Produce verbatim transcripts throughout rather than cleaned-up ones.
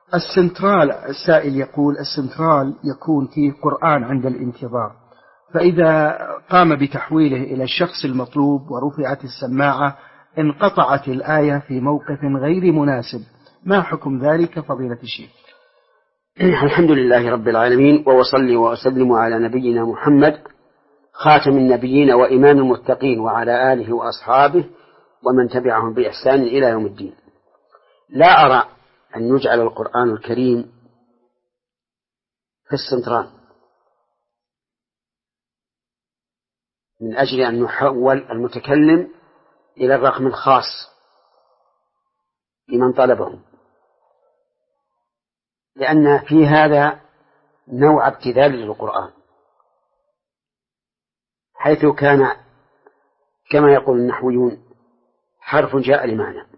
السنترال، السائل يقول السنترال يكون فيه قرآن عند الانتظار، فإذا قام بتحويله إلى الشخص المطلوب ورفعت السماعة انقطعت الآية في موقف غير مناسب، ما حكم ذلك فضيلة الشيخ؟ الحمد لله رب العالمين، وأصلي وأسلم على نبينا محمد خاتم النبيين وإمام المتقين وعلى آله وأصحابه ومن تبعهم بإحسان إلى يوم الدين. لا أرى أن يجعل القرآن الكريم في السنترال من أجل أن يحول المتكلم إلى الرقم الخاص لمن طلبه، لأن في هذا نوع ابتذال للقرآن، حيث كان كما يقول النحويون حرف جاء لمعنى،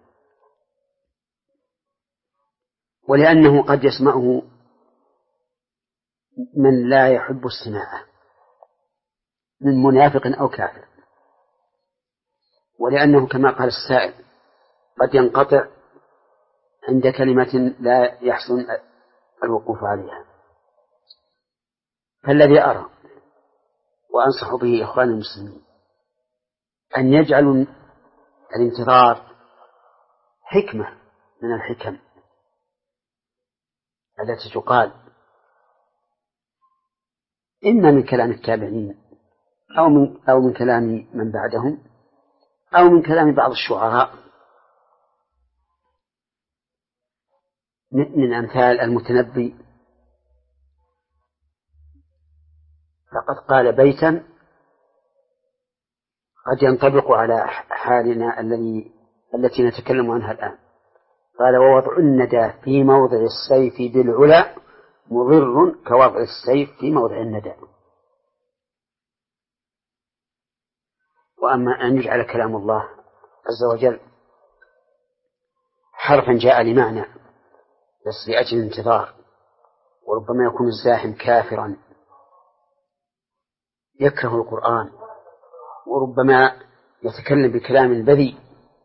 ولأنه قد يسمعه من لا يحب السماع من منافق أو كافر، ولأنه كما قال السائل قد ينقطع عند كلمة لا يحسن الوقوف عليها. فالذي أرى وأنصح به إخواني المسلمين أن يجعلوا الانتظار حكمة من الحكم التي تقال إما من كلام التابعين أو من, أو من كلام من بعدهم أو من كلام بعض الشعراء من أمثال المتنبي، فقد قال بيتا قد ينطبق على حالنا الذي التي نتكلم عنها الآن. قال: ووضع الندى في موضع السيف بالعلا مضر كوضع السيف في موضع الندى. وأما أن يجعل كلام الله عز وجل حرفا جاء لمعنى بس لأجل الانتظار، وربما يكون الزاحم كافرا يكره القرآن، وربما يتكلم بكلام بذيء،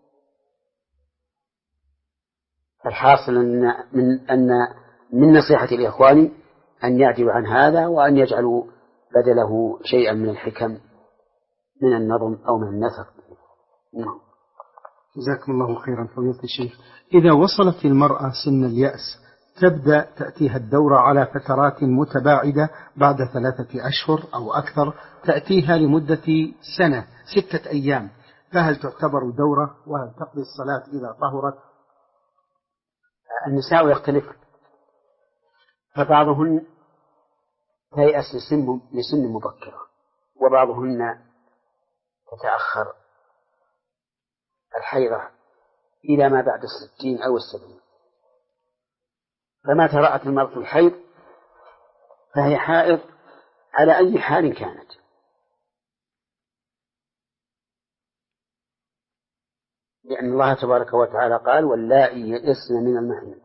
الحاصل أن من, أن من نصيحة الإخوان أن يعدلوا عن هذا وأن يجعلوا بدله شيئا من الحكم من النظم أو من النثر. جزاكم الله خيرا فضيلة الشيخ. إذا وصلت المرأة سن اليأس تبدأ تأتيها الدورة على فترات متباعدة بعد ثلاثة أشهر أو أكثر، تأتيها لمدة سنة ستة أيام، فهل تعتبر دورة وهل تقضي الصلاة إذا طهرت؟ النساء يختلف، فبعضهن تيأس لسن, لسن مبكرة، وبعضهن تتأخر الحيضة إلى ما بعد الستين أو السبعين، فما ترأت المرأة الحيض فهي حائض على أي حال كانت، لأن الله تبارك وتعالى قال: واللائي يئسن من المحيض،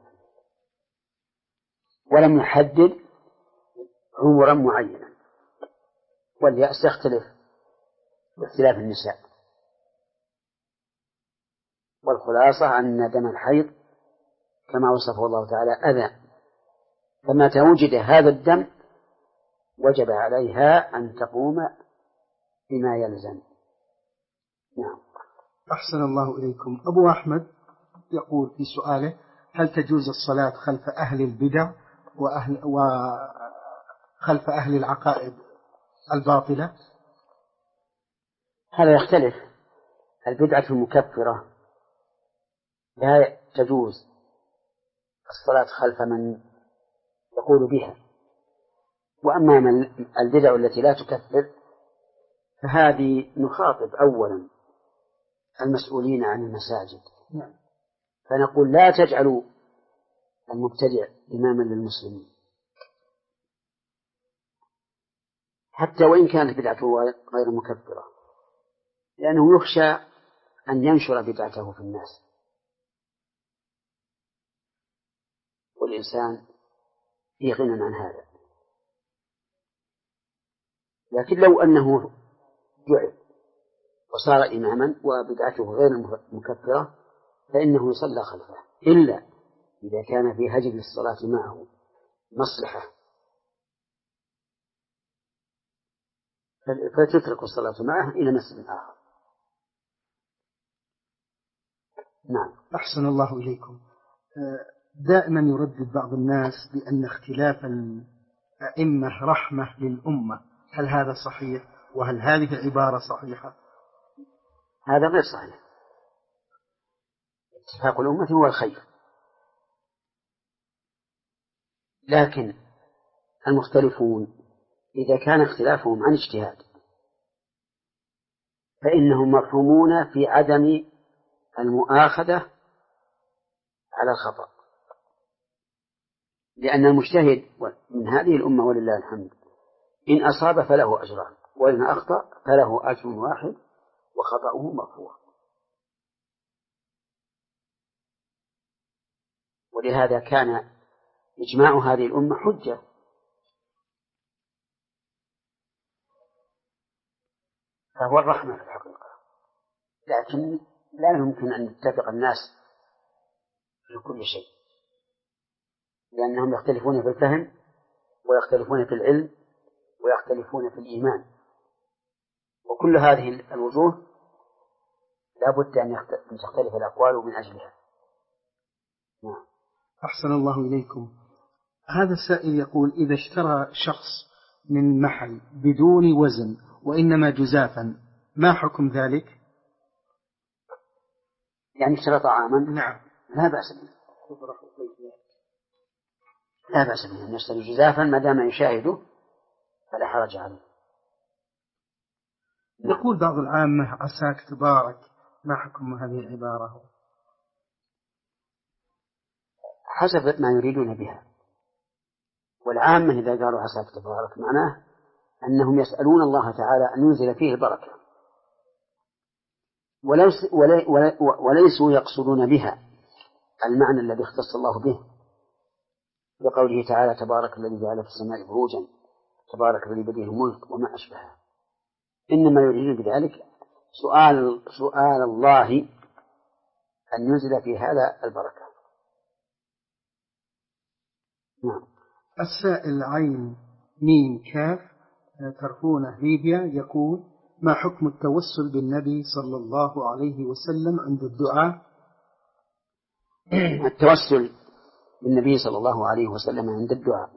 ولم يحدد عمرا معينا، واليأس يختلف باختلاف النساء. والخلاصة أن دم الحيض كما وصفه الله تعالى أذى، فمتى وجد هذا الدم وجب عليها أن تقوم بما يلزم. نعم. أحسن الله إليكم. أبو أحمد يقول في سؤاله: هل تجوز الصلاة خلف أهل البدع وأهل وخلف أهل العقائد الباطلة؟ هذا يختلف. البدعة المكفرة لا تجوز الصلاة خلف من يقول بها، وأما من البدع التي لا تكفر فهذه نخاطب أولا المسؤولين عن المساجد، فنقول: لا تجعلوا المبتدع إماما للمسلمين حتى وإن كانت بدعته غير مكفرة، لأنه يخشى أن ينشر بدعته في الناس، والإنسان في غنى عن هذا. لكن لو أنه جعل وصار إماما وبدعته غير مكفرة فإنه يصلى خلفه، إلا إذا كان في هجر الصلاة معه مصلحة فتترك الصلاة معه إلى مسجد آخر. نعم. أحسن الله إليكم. دائما يردد بعض الناس بأن اختلاف الأئمة رحمة للأمة، هل هذا صحيح؟ وهل هذه العبارة صحيحة؟ هذا غير صحيح. اتفاق الأمة هو الخير، لكن المختلفون إذا كان اختلافهم عن اجتهاد فإنهم مرحومون في عدم المؤاخذة على الخطأ، لأن المجتهد من هذه الأمة ولله الحمد إن أصاب فله أجران، وإن أخطأ فله أجر واحد وخطأه مغفور. ولهذا كان إجماع هذه الأمة حجة. فهو الرحمة في الحقيقة، لكن لا يمكن أن يتفق الناس في كل شيء، لأنهم يختلفون في الفهم ويختلفون في العلم ويختلفون في الإيمان، وكل هذه الوجوه لا بد أن تختلف الأقوال من أجلها. نعم. أحسن الله إليكم. هذا السائل يقول: إذا اشترى شخص من محل بدون وزن وإنما جزافا، ما حكم ذلك؟ يعني اشترى طعاما؟ نعم. لا بأس به، لا بأس به أن يشتري جزافا ما دام يشاهده فلا حرج عليه. يقول بعض العامة: عساك تبارك، ما حكم هذه العبارة؟ حسب ما يريدون بها. والعامة إذا قالوا عساك تبارك معناه أنهم يسألون الله تعالى أن ينزل فيه البركة، وليسوا يقصدون بها المعنى الذي اختص الله به بقوله تعالى: تبارك الذي جعل في السماء بروجا، تبارك الذي بيده الملك، وما أشبهه. إنما يريدون بذلك سؤال سؤال الله أن ينزل في هذا البركة. نعم. السائل عين ميم كاف ترفونه ليبيا يقول: ما حكم التوسل بالنبي صلى الله عليه وسلم عند الدعاء؟ التوسل بالنبي صلى الله عليه وسلم عند الدعاء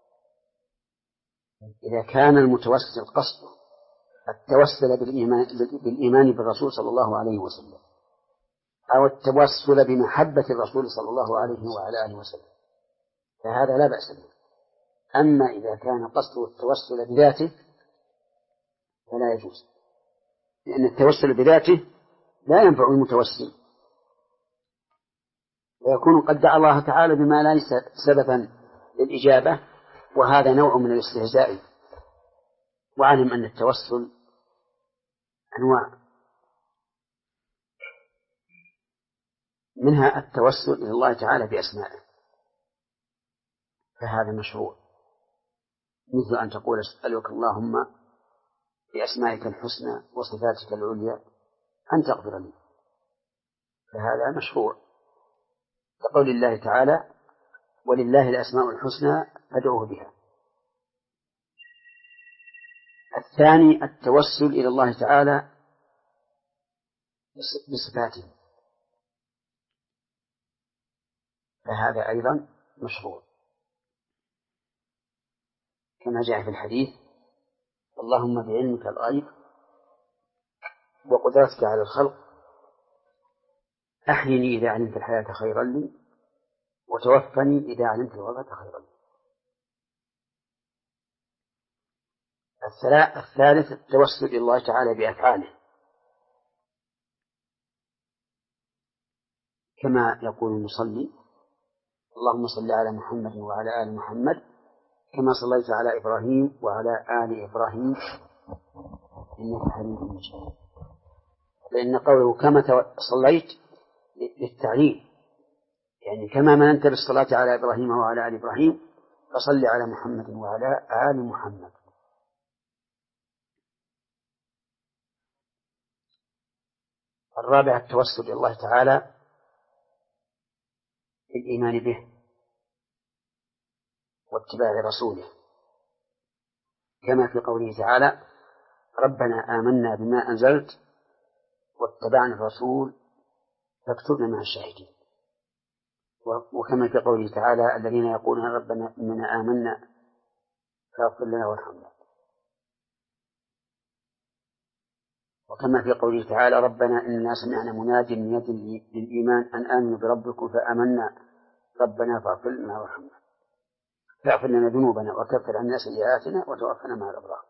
إذا كان المتوسل قصده التوسل بالإيمان, بالإيمان بالرسول صلى الله عليه وسلم، أو التوسل بمحبة الرسول صلى الله عليه وعلى آله وسلم، فهذا لا بأس به. أما إذا كان قصده التوسل بذاته فلا يجوز، لأن التوسل بذاته لا ينفع المتوسل، ويكون قد دعا الله تعالى بما ليس سببا للإجابة، وهذا نوع من الاستهزاء. وعلم أن التوسل أنواع، منها التوسل إلى الله تعالى بأسمائه، فهذا مشروع، مثل أن تقول: أسألك اللهم بأسمائك الحسنى وصفاتك العليا أن تغفر لي، فهذا مشروع، كقول الله تعالى: ولله الأسماء الحسنى فادعوه بها. الثاني التوسل إلى الله تعالى بصفاته، فهذا أيضا مشروع، كما جاء في الحديث: اللهم بعلمك الغيب وقدرتك على الخلق أحيني إذا علمت الحياة خيرا لي، وتوفني إذا علمت الوفاة خيرا لي. الثالث التوسل إلى الله تعالى بأفعاله، كما يقول المصلي: اللهم صل على محمد وعلى آل محمد كما صليت على إبراهيم وعلى آل إبراهيم إنك حميد مجيد. لأن قوله كما صليت للتعليل، يعني كما مننت بالصلاة على إبراهيم وعلى آل إبراهيم فصل على محمد وعلى آل محمد. الرابع التوسل إلى الله تعالى بالإيمان به واتباع رسوله، كما في قوله تعالى: ربنا آمنا بما أنزلت واتبعنا الرسول فاكتبنا مع الشاهدين. وكما في قوله تعالى: الذين يقولون ربنا إننا آمنا فاغفر لنا وارحمنا. وكما في قوله تعالى: ربنا إننا سمعنا مناديا ينادي للإيمان أن آمنوا بربكم فآمنا ربنا فاغفر لنا وارحمنا فاغفر لنا ذنوبنا وكفر عنا سيئاتنا وتوفنا مع الأبرار.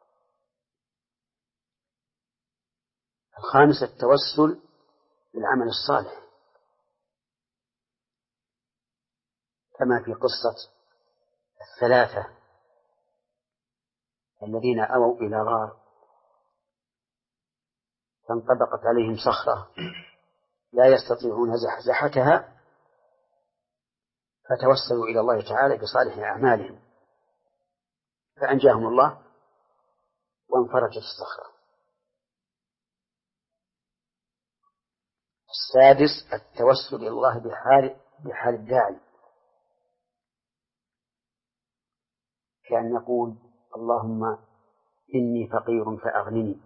الخامس التوسل بالعمل الصالح، كما في قصة الثلاثة الذين أووا إلى غار فانطبقت عليهم صخرة لا يستطيعون زحزحتها، فتوسلوا إلى الله تعالى بصالح أعمالهم فأنجاهم الله وانفرجت الصخرة. السادس التوسل إلى الله بحال بحال الداعي، كأن يقول: اللهم إني فقير فأغنني،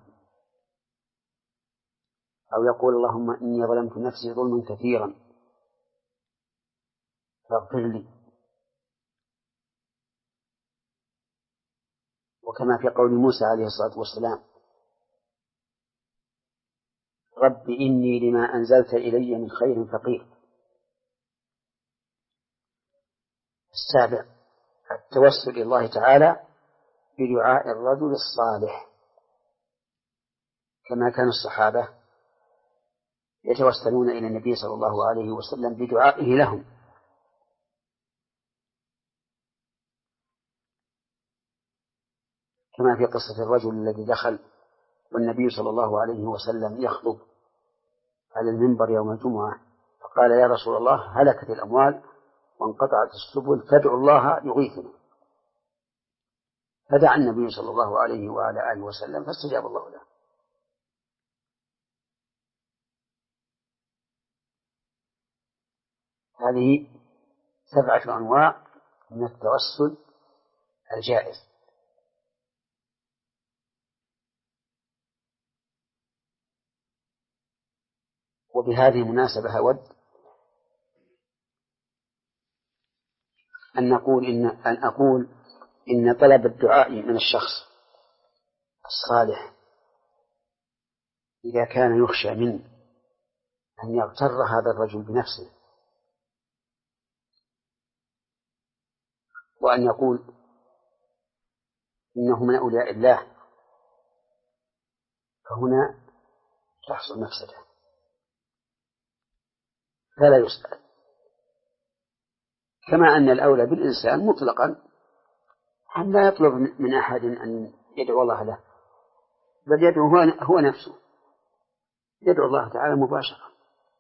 أو يقول: اللهم إني ظلمت نفسي ظلما كثيرا فاغفر لي. وكما في قول موسى عليه الصلاة والسلام: رب إني لما أنزلت إلي من خير فقير. السابع التوسل إلى الله تعالى بدعاء الرجل الصالح، كما كان الصحابة يتوسلون إلى النبي صلى الله عليه وسلم بدعائه لهم. كما في قصة الرجل الذي دخل والنبي صلى الله عليه وسلم يخطب على المنبر يوم الجمعة فقال: يا رسول الله، هلكت الأموال وانقطعت السبل فادعوا الله يغيثنا. فدعا النبي صلى الله عليه وعلى آله وسلم فاستجاب الله له. هذه سبعة أنواع من التوسل الجائز. وبهذه المناسبة أود أن نقول إن أن أقول إن طلب الدعاء من الشخص الصالح إذا كان يخشى منه أن يغتر هذا الرجل بنفسه وأن يقول إنه من أولياء الله، فهنا تحصل مفسدة فلا يسأل. كما أن الأولى بالإنسان مطلقا أن لا يطلب من أحد أن يدعو الله له، بل يدعو هو نفسه، يدعو الله تعالى مباشرة.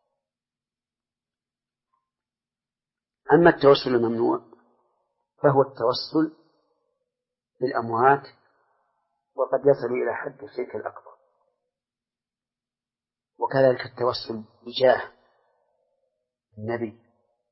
أما التوسل الممنوع فهو التوسل بالأموات، وقد يصل إلى حد الشرك الأكبر. وكذلك التوسل بجاه النبي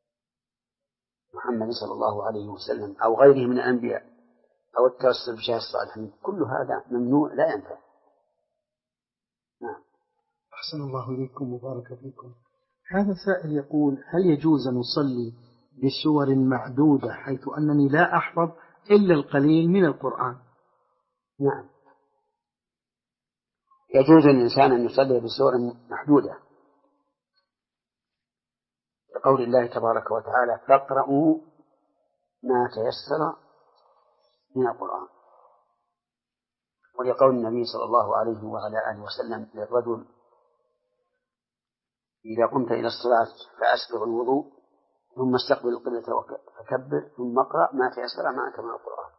محمد صلى الله عليه وسلم أو غيره من الأنبياء، أو التوسل بجاه الصالحين، كل هذا ممنوع لا ينفع. نعم. أحسن الله إليكم وبارك فيكم. هذا سائل يقول: هل يجوز أن أصلي بسور معدودة حيث أنني لا أحفظ إلا القليل من القرآن؟ نعم، يجوز للإنسان أن يصلي بسور محدودة لقول الله تبارك وتعالى: فاقرؤوا ما تيسر من القرآن، ولقول النبي صلى الله عليه وعلى آله وسلم للرجل: إذا قمت إلى الصلاة فأسبغ الوضوء ثم استقبل القبلة فكبر ثم اقرأ ما تيسر معك من القرآن.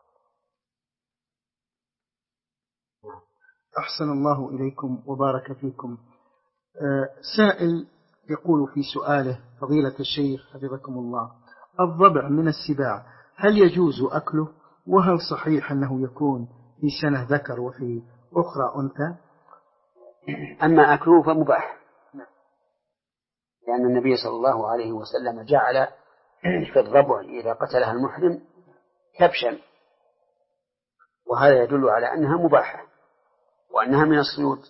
أحسن الله إليكم وبارك فيكم. آه سائل يقول في سؤاله: فضيلة الشيخ حفظكم الله، الضبع من السباع هل يجوز أكله؟ وهل صحيح أنه يكون في سنة ذكر وفي أخرى أنثى؟ أما أكله فمباح، لأن النبي صلى الله عليه وسلم جعل في الضبع إذا قتلها المحرم كبشا، وهذا يدل على أنها مباحة وأنها من الصيود،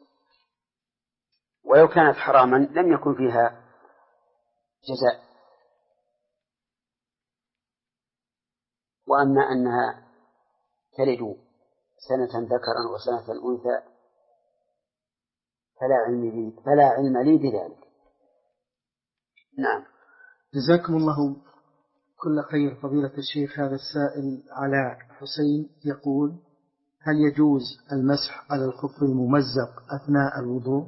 ولو كانت حراما لم يكن فيها جزاء. وأما أنها تلد سنة ذكرا وسنة أنثى فلا علم لي فلا علم لي بذلك. نعم. جزاكم الله كل خير فضيلة الشيخ. هذا السائل علاء حسين يقول: هل يجوز المسح على الخف الممزق أثناء الوضوء؟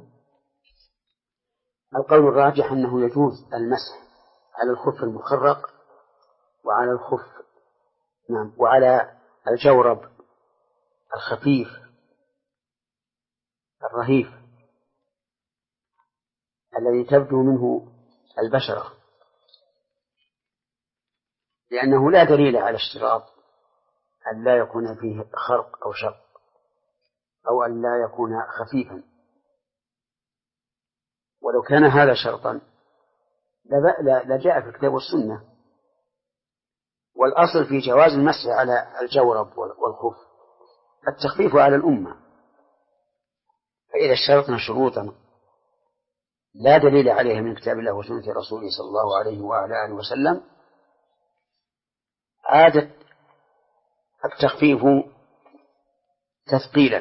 القول الراجح أنه يجوز المسح على الخف المخرق وعلى الخف نعم وعلى الجورب الخفيف الرهيف الذي تبدو منه البشرة، لأنه لا دليل على اشتراط أن لا يكون فيه خرق أو شق أو أن لا يكون خفيفا. ولو كان هذا شرطا لجاء في الكتاب والسنة. والأصل في جواز المسح على الجورب والخف التخفيف على الأمة، فإذا اشترطنا شروطا لا دليل عليها من كتاب الله وسنة رسوله صلى الله عليه وعلى آله وسلم عاد التخفيف تثقيلا.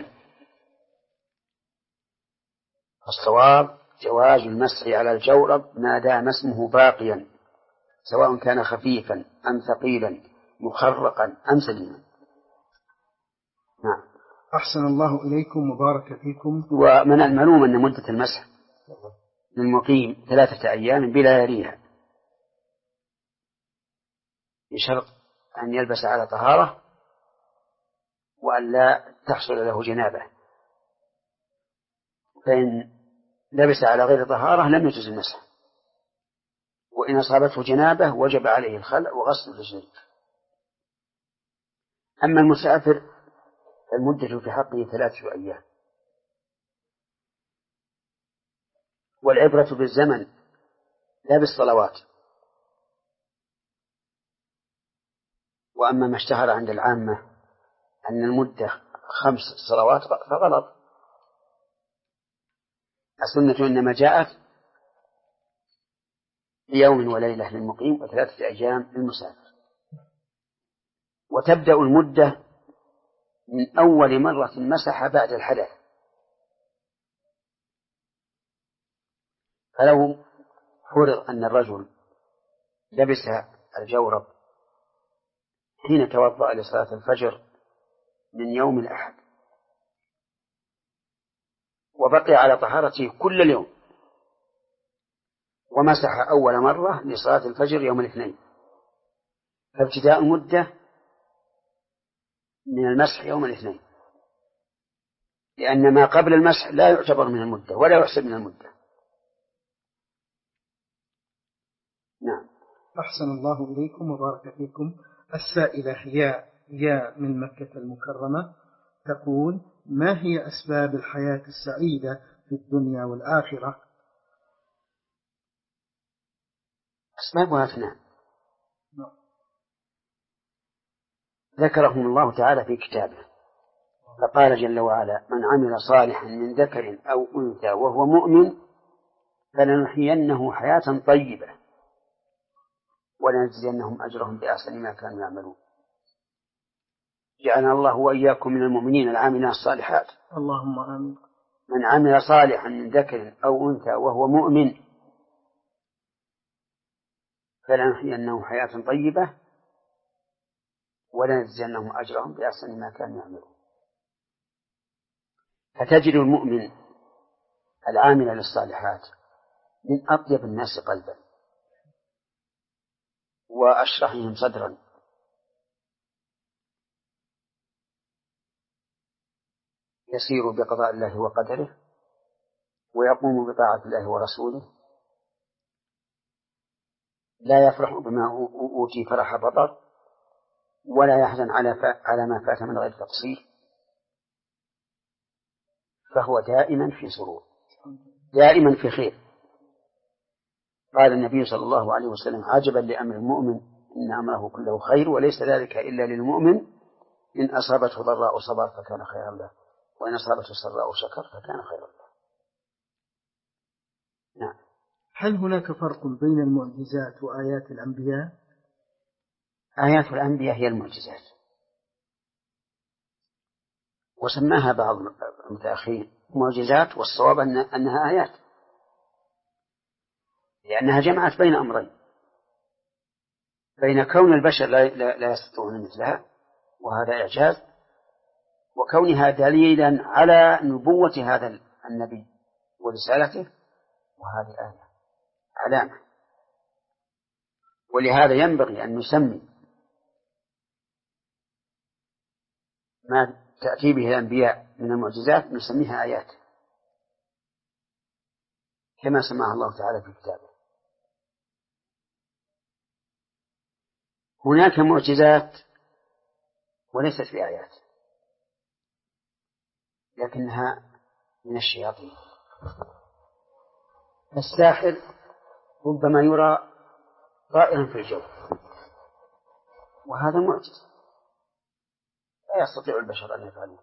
الصواب جواز المسح على الجورب ما دام اسمه باقيا، سواء كان خفيفا أم ثقيلا مخرقا أم سليما. نعم. أحسن الله إليكم وبارك فيكم. ومن المعلوم أن مدة المسح للمقيم ثلاثة أيام بلا يريها، بشرط أن يلبس على طهارة وأن لا تحصل له جنابة، فإن لبس على غير طهارة لم يجوز المسح، وإن أصابته جنابة وجب عليه الخلع وغسل الرجلين. أما المسافر المدة في حقه ثلاثة أيام، والعبرة بالزمن لا بالصلوات. وأما ما اشتهر عند العامة أن المدة خمس صلوات فغلط. السنة إنما جاءت بيوم وليلة للمقيم وثلاثة أيام للمسافر، وتبدأ المدة من أول مرة مسح بعد الحدث. فلو فرض أن الرجل لبس الجورب حين توضأ لصلاة الفجر من يوم الأحد وبقي على طهارته كل اليوم ومسح أول مرة لصلاة الفجر يوم الاثنين، فابتداء المدة من المسح يوم الاثنين، لأن ما قبل المسح لا يعتبر من المدة ولا يحسب من المدة. نعم. أحسن الله إليكم وبارك فيكم. السائلة يا يا من مكة المكرمة تقول: ما هي أسباب الحياة السعيدة في الدنيا والآخرة؟ أسبابها اثنان ذكرهم الله تعالى في كتابه، فقال جل وعلا: من عمل صالحا من ذكر أو أنثى وهو مؤمن فلنحيينه حياة طيبة ولنجزينهم أجرهم بأحسن ما كانوا يعملون. جعلنا الله وإياكم من المؤمنين العاملين الصالحات. اللهم آمين. من عمل صالحا من ذكر أو أنثى وهو مؤمن فلنحيينه حياة طيبة ولنجزينهم أجرهم بأحسن ما كانوا يعملون. فتجد المؤمن العامل للصالحات من أطيب الناس قلبا وأشرحهم صدرا، يسير بقضاء الله وقدره ويقوم بطاعة الله ورسوله، لا يفرح بما أوتي فرح بطر ولا يحزن على على ما فات من غير تقصير، فهو دائما في سرور دائما في خير. قال النبي صلى الله عليه وسلم: عجبا لأمر المؤمن إن أمره كله خير وليس ذلك إلا للمؤمن إن أصابته ضراء صبر فكان خيرا له وإن أصابته سراء شكر فكان خيرا له. نعم. هل هناك فرق بين المعجزات وآيات الأنبياء؟ آيات الأنبياء هي المعجزات، وسماها بعض المتأخرين معجزات، والصواب أنها آيات، لأنها جمعت بين أمرين: بين كون البشر لا يستطيعون مثلها وهذا إعجاز، وكونها دليلا على نبوة هذا النبي ورسالته، وهذه آية علامة. ولهذا ينبغي أن نسمي ما تأتي به الأنبياء من المعجزات نسميها آيات، كما سماها الله تعالى في كتابه. هناك معجزات وليست بآيات لكنها من الشياطين. الساحر ربما يرى طائرا في الجو، وهذا معجز لا يستطيع البشر أن يفعلوه،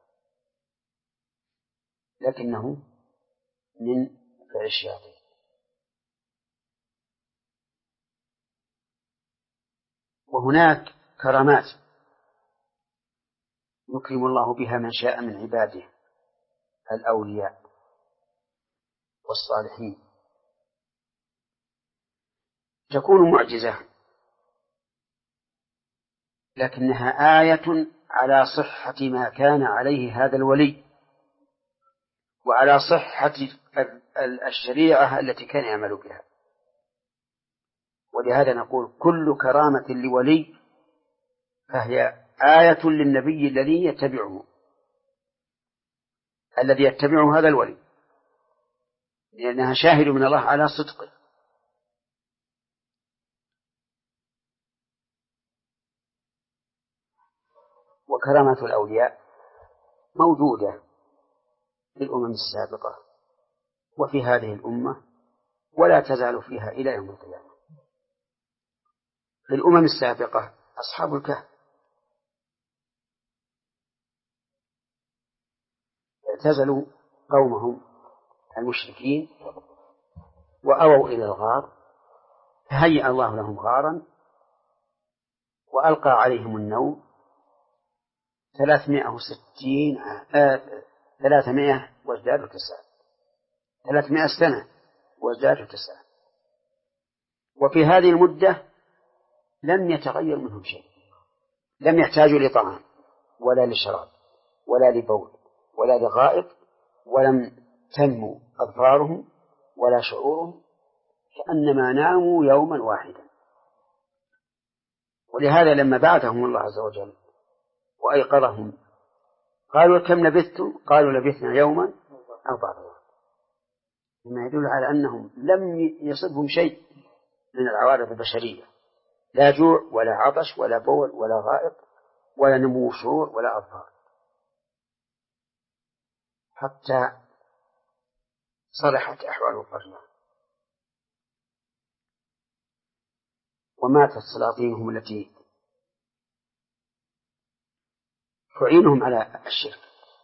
لكنه من فعل الشياطين. وهناك كرامات يكرم الله بها من شاء من عباده الأولياء والصالحين، تكون معجزة لكنها آية على صحة ما كان عليه هذا الولي وعلى صحة الشريعة التي كان يعمل بها. ولهذا نقول كل كرامة لولي فهي آية للنبي الذي يتبعه الذي يتبعه هذا الولي، لأنها شاهد من الله على صدقه. وكرامة الأولياء موجودة في الأمم السابقة وفي هذه الأمة ولا تزال فيها إلى يوم القيامة. في الأمم السابقة أصحاب الكهف اعتزلوا قومهم المشركين وأووا إلى الغار، فهيأ الله لهم غارا وألقى عليهم النوم ثلاثمائة وستين ثلاثمائة وازدادوا تسعة ثلاثمائة سنة وازدادوا تسعة، وفي هذه المدة لم يتغير منهم شيء، لم يحتاجوا لطعام ولا لشراب ولا لبول ولا لغائط، ولم تنمو أظفارهم ولا شعورهم، كأنما ناموا يوما واحدا. ولهذا لما بعثهم الله عز وجل وأيقظهم قالوا كم لبثتم؟ قالوا لبثنا يوما أو بعض يوم، مما يدل على أنهم لم يصبهم شيء من العوارض البشرية، لا جوع ولا عطش ولا بول ولا غائط ولا نمو شعور ولا أظفار، حتى صلحت أحوال القرية وماتت سلاطينهم التي تعينهم على الشرك.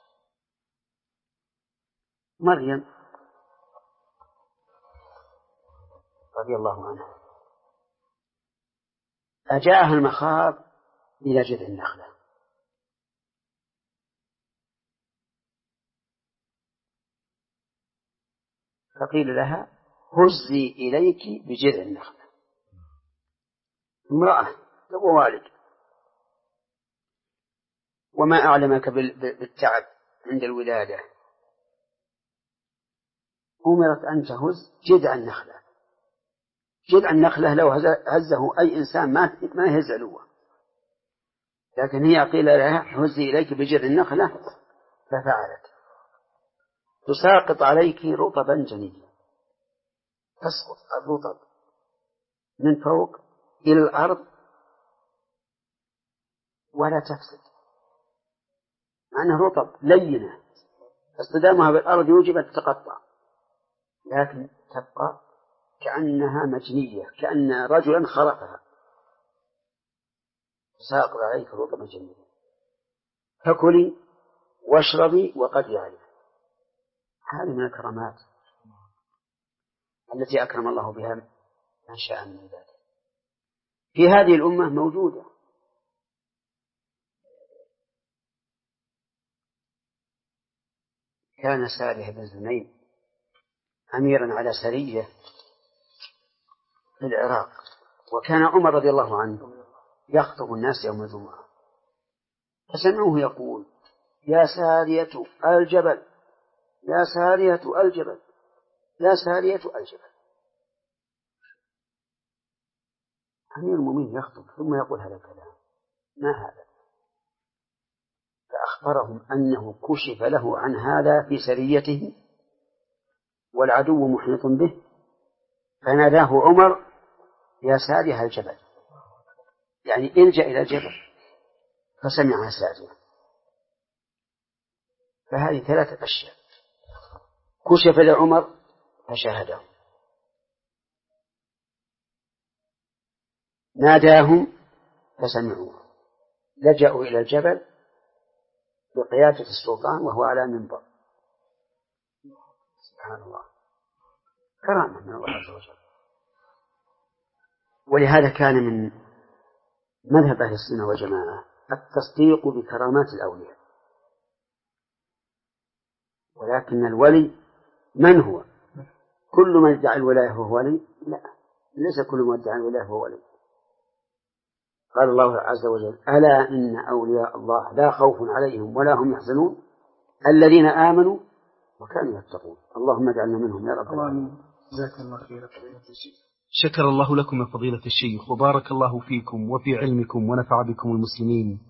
مريم رضي الله عنها أجاءها المخاض إلى جذع النخلة فقيل لها هزي إليك بجذع النخلة. امرأة ووالد، وما أعلمك بالتعب عند الولادة، أمرت أن تهز جذع النخلة. جذع النخلة لو هزه أي إنسان ما يهز علوه، لكن هي قيل لها هزي إليك بجذع النخلة ففعلت، تساقط عليك رطبا جنيا، تسقط الرطب من فوق إلى الأرض ولا تفسد، مع أنها رطب لينة اصطدامها بالأرض يوجب أن تتقطع، لكن تبقى كأنها مجنية، كأن رجلا خلقها، ساقط عليك رطبا جنيا، فكلي واشربي وقد يعرف. هذه من الكرامات التي أكرم الله بها من شاء من عباده. في هذه الأمة موجودة. كان سالح بن زنين أميرا على سرية في العراق، وكان عمر رضي الله عنه يخطب الناس يوم الجمعة، فسمعوه يقول: يا سارية الجبل، يا سارية الجبل، يا سارية الجبل. أمير المؤمنين يخطب ثم يقول هذا الكلام، ما هذا؟ فأخبرهم أنه كشف له عن هذا في سريته والعدو محيط به، فناداه عمر: يا سارية الجبل، يعني الجأ إلى الجبل، فسمع سارية. فهذه ثلاثة أشياء: كشف لعمر فشاهده، ناداهم فسمعوه، لجأوا إلى الجبل بقيادة السلطان وهو على منبر. سبحان الله، كرامة من الله عز وجل. ولهذا كان من مذهب أهل السنة والجماعة التصديق بكرامات الأولياء. ولكن الولي من هو؟ كل من ادعى الولاية هو ولي؟ لا، ليس كل من ادعى الولاية هو ولي. قال الله عز وجل: ألا إن أولياء الله لا خوف عليهم ولا هم يحزنون الذين آمنوا وكانوا يتقون. اللهم اجعلنا منهم يا رب العالمين. جزاك الله خيرا فضيلة الشيخ. شكر الله لكم يا فضيلة الشيخ، وبارك الله فيكم وفي علمكم ونفع بكم المسلمين.